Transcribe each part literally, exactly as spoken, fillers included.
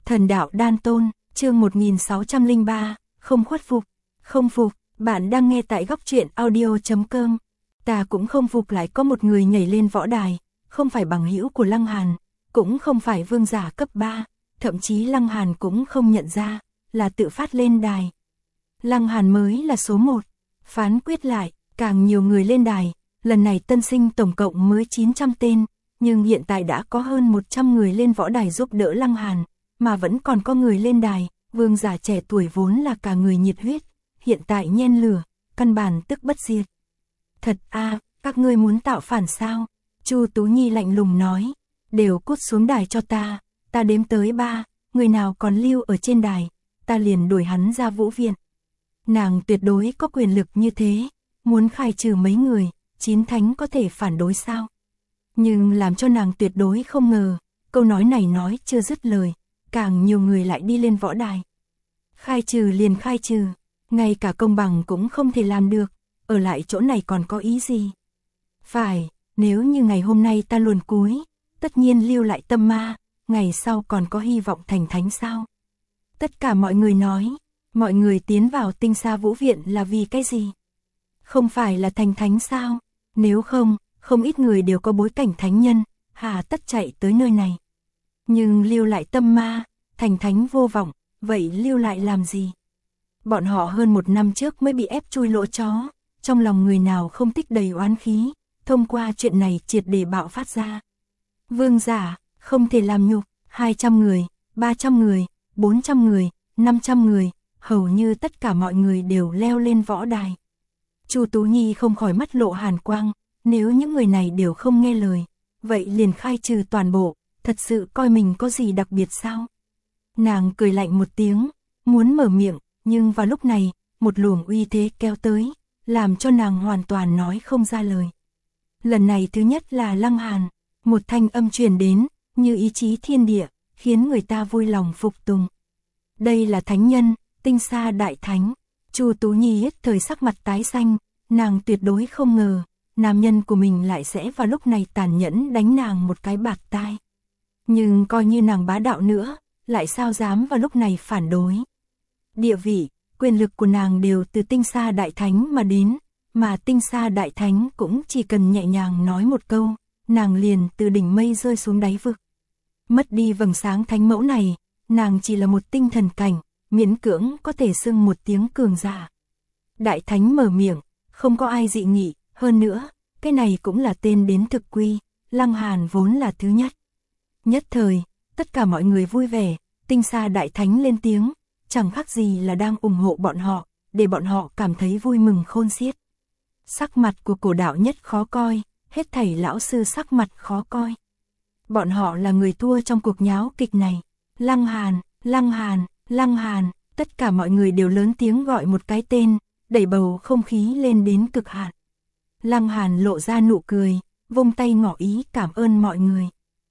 Thần đạo đan tôn, chương một nghìn sáu trăm lẻ ba, không khuất phục, không phục, bạn đang nghe tại góc truyện audio chấm com. Ta cũng không phục lại có một người nhảy lên võ đài, không phải bằng hữu của Lăng Hàn, cũng không phải vương giả cấp ba, thậm chí Lăng Hàn cũng không nhận ra, là tự phát lên đài. Lăng Hàn mới là số một, phán quyết lại, càng nhiều người lên đài, lần này tân sinh tổng cộng mới chín trăm tên, nhưng hiện tại đã có hơn một trăm người lên võ đài giúp đỡ Lăng Hàn, mà vẫn còn có người lên đài, vương giả trẻ tuổi vốn là cả người nhiệt huyết, hiện tại nhen lửa, căn bản tức bất diệt. Thật a, à, các ngươi muốn tạo phản sao? Chu Tú Nhi lạnh lùng nói, đều cút xuống đài cho ta, ta đếm tới ba, người nào còn lưu ở trên đài, ta liền đuổi hắn ra vũ viện. Nàng tuyệt đối có quyền lực như thế, muốn khai trừ mấy người, chín thánh có thể phản đối sao? Nhưng làm cho nàng tuyệt đối không ngờ, câu nói này nói chưa dứt lời, càng nhiều người lại đi lên võ đài. Khai trừ liền khai trừ, ngay cả công bằng cũng không thể làm được, ở lại chỗ này còn có ý gì? Phải, nếu như ngày hôm nay ta luồn cúi, tất nhiên lưu lại tâm ma, ngày sau còn có hy vọng thành thánh sao? Tất cả mọi người nói, mọi người tiến vào tinh sa vũ viện là vì cái gì? Không phải là thành thánh sao? Nếu không, không ít người đều có bối cảnh thánh nhân, hà tất chạy tới nơi này. Nhưng lưu lại tâm ma, thành thánh vô vọng, vậy lưu lại làm gì? Bọn họ hơn một năm trước mới bị ép chui lỗ chó, trong lòng người nào không tích đầy oán khí, thông qua chuyện này triệt để bạo phát ra. Vương giả, không thể làm nhục, hai trăm người, ba trăm người, bốn trăm người, năm trăm người, hầu như tất cả mọi người đều leo lên võ đài. Chu Tú Nhi không khỏi mắt lộ hàn quang, nếu những người này đều không nghe lời, vậy liền khai trừ toàn bộ, thật sự coi mình có gì đặc biệt sao? Nàng cười lạnh một tiếng, muốn mở miệng, nhưng vào lúc này, một luồng uy thế kéo tới, làm cho nàng hoàn toàn nói không ra lời. Lần này thứ nhất là Lăng Hàn, một thanh âm truyền đến, như ý chí thiên địa, khiến người ta vui lòng phục tùng. Đây là thánh nhân, tinh sa đại thánh. Chu Tú Nhi hết thời sắc mặt tái xanh, nàng tuyệt đối không ngờ, nam nhân của mình lại sẽ vào lúc này tàn nhẫn đánh nàng một cái bạt tai. Nhưng coi như nàng bá đạo nữa, lại sao dám vào lúc này phản đối. Địa vị, quyền lực của nàng đều từ tinh sa đại thánh mà đến, mà tinh sa đại thánh cũng chỉ cần nhẹ nhàng nói một câu, nàng liền từ đỉnh mây rơi xuống đáy vực. Mất đi vầng sáng thánh mẫu này, nàng chỉ là một tinh thần cảnh, miễn cưỡng có thể xưng một tiếng cường giả. Đại thánh mở miệng, không có ai dị nghị, hơn nữa, cái này cũng là tên đến thực quy, Lăng Hàn vốn là thứ nhất. Nhất thời, tất cả mọi người vui vẻ, tinh sa đại thánh lên tiếng, chẳng khác gì là đang ủng hộ bọn họ, để bọn họ cảm thấy vui mừng khôn xiết. Sắc mặt của cổ đạo nhất khó coi, hết thảy lão sư sắc mặt khó coi. Bọn họ là người thua trong cuộc nháo kịch này. Lăng Hàn, Lăng Hàn, Lăng Hàn, tất cả mọi người đều lớn tiếng gọi một cái tên, đẩy bầu không khí lên đến cực hạn. Lăng Hàn lộ ra nụ cười, vung tay ngỏ ý cảm ơn mọi người.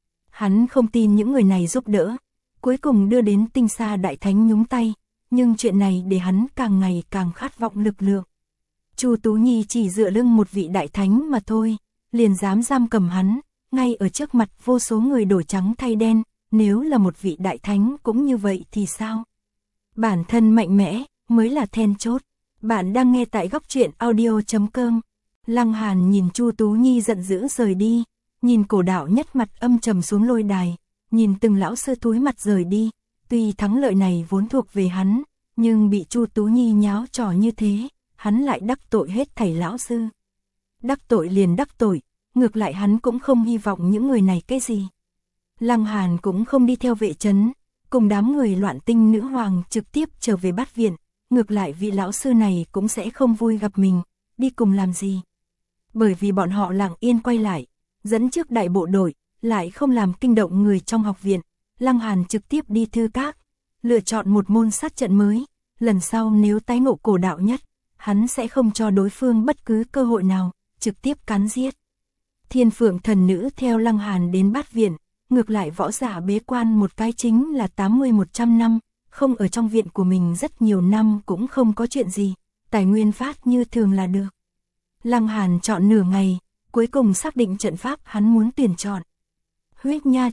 Hắn không tin những người này giúp đỡ, cuối cùng đưa đến tinh sa đại thánh nhúng tay, nhưng chuyện này để hắn càng ngày càng khát vọng lực lượng. Chu Tú Nhi chỉ dựa lưng một vị đại thánh mà thôi, liền dám giam cầm hắn, ngay ở trước mặt vô số người đổi trắng thay đen, nếu là một vị đại thánh cũng như vậy thì sao? Bản thân mạnh mẽ mới là then chốt. Bạn đang nghe tại góc truyện audio chấm com. Lăng Hàn nhìn Chu Tú Nhi giận dữ rời đi, nhìn cổ đạo nhất mặt âm trầm xuống lôi đài, nhìn từng lão sư túi mặt rời đi, tuy thắng lợi này vốn thuộc về hắn, nhưng bị Chu Tú Nhi nháo trò như thế, hắn lại đắc tội hết thảy lão sư. Đắc tội liền đắc tội, ngược lại hắn cũng không hy vọng những người này cái gì. Lăng Hàn cũng không đi theo vệ trấn, cùng đám người loạn tinh nữ hoàng trực tiếp trở về Bát viện, ngược lại vị lão sư này cũng sẽ không vui gặp mình, đi cùng làm gì. Bởi vì bọn họ lặng yên quay lại, dẫn trước đại bộ đội, lại không làm kinh động người trong học viện, Lăng Hàn trực tiếp đi thư các, lựa chọn một môn sát trận mới, lần sau nếu tái ngộ cổ đạo nhất, hắn sẽ không cho đối phương bất cứ cơ hội nào, trực tiếp cắn giết. Thiên Phượng thần nữ theo Lăng Hàn đến Bát viện, ngược lại võ giả bế quan một cái chính là tám mươi một trăm năm, không ở trong viện của mình rất nhiều năm cũng không có chuyện gì, tài nguyên phát như thường là được. Lăng Hàn chọn nửa ngày, cuối cùng xác định trận pháp hắn muốn tuyển chọn. Huyết Nha trận,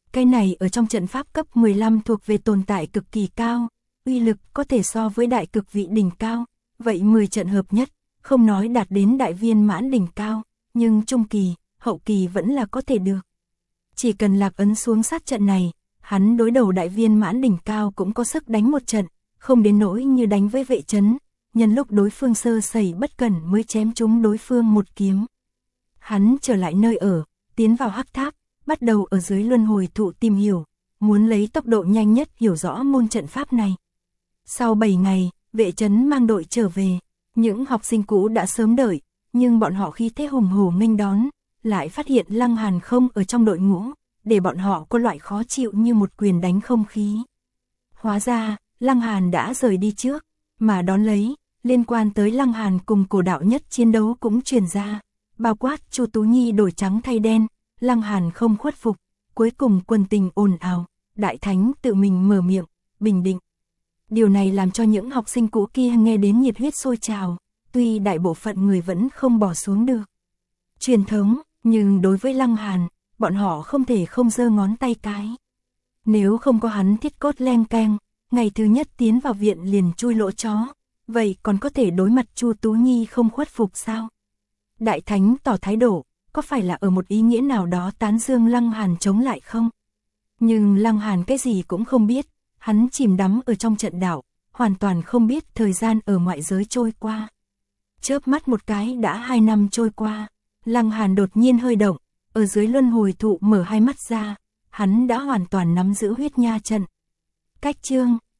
Cái này ở trong trận pháp cấp mười lăm thuộc về tồn tại cực kỳ cao, uy lực có thể so với đại cực vị đỉnh cao, vậy mười trận hợp nhất, không nói đạt đến đại viên mãn đỉnh cao, nhưng trung kỳ, hậu kỳ vẫn là có thể được. Chỉ cần Lạc Ấn xuống sát trận này, hắn đối đầu đại viên mãn đỉnh cao cũng có sức đánh một trận, không đến nỗi như đánh với vệ trấn, nhân lúc đối phương sơ sẩy bất cẩn mới chém trúng đối phương một kiếm. Hắn trở lại nơi ở, tiến vào hắc tháp, bắt đầu ở dưới luân hồi thụ tìm hiểu, muốn lấy tốc độ nhanh nhất hiểu rõ môn trận pháp này. Sau bảy ngày, vệ trấn mang đội trở về, những học sinh cũ đã sớm đợi, nhưng bọn họ khi thế hùng hổ nghênh đón, lại phát hiện Lăng Hàn không ở trong đội ngũ, để bọn họ có loại khó chịu như một quyền đánh không khí. Hóa ra, Lăng Hàn đã rời đi trước, mà đón lấy, liên quan tới Lăng Hàn cùng cổ đạo nhất chiến đấu cũng truyền ra, bao quát Chu Tú Nhi đổi trắng thay đen, Lăng Hàn không khuất phục, cuối cùng quân tình ồn ào, Đại Thánh tự mình mở miệng, bình định. Điều này làm cho những học sinh cũ kia nghe đến nhiệt huyết sôi trào, tuy đại bộ phận người vẫn không bỏ xuống được truyền thống, nhưng đối với Lăng Hàn, bọn họ không thể không giơ ngón tay cái. Nếu không có hắn thiết cốt leng keng, ngày thứ nhất tiến vào viện liền chui lỗ chó, vậy còn có thể đối mặt Chu Tú Nhi không khuất phục sao? Đại Thánh tỏ thái độ, có phải là ở một ý nghĩa nào đó tán dương Lăng Hàn chống lại không? Nhưng Lăng Hàn cái gì cũng không biết, hắn chìm đắm ở trong trận đạo, hoàn toàn không biết thời gian ở ngoại giới trôi qua. Chớp mắt một cái đã hai năm trôi qua, Lăng Hàn đột nhiên hơi động, ở dưới luân hồi thụ mở hai mắt ra, hắn đã hoàn toàn nắm giữ huyết nha trận. Cách chương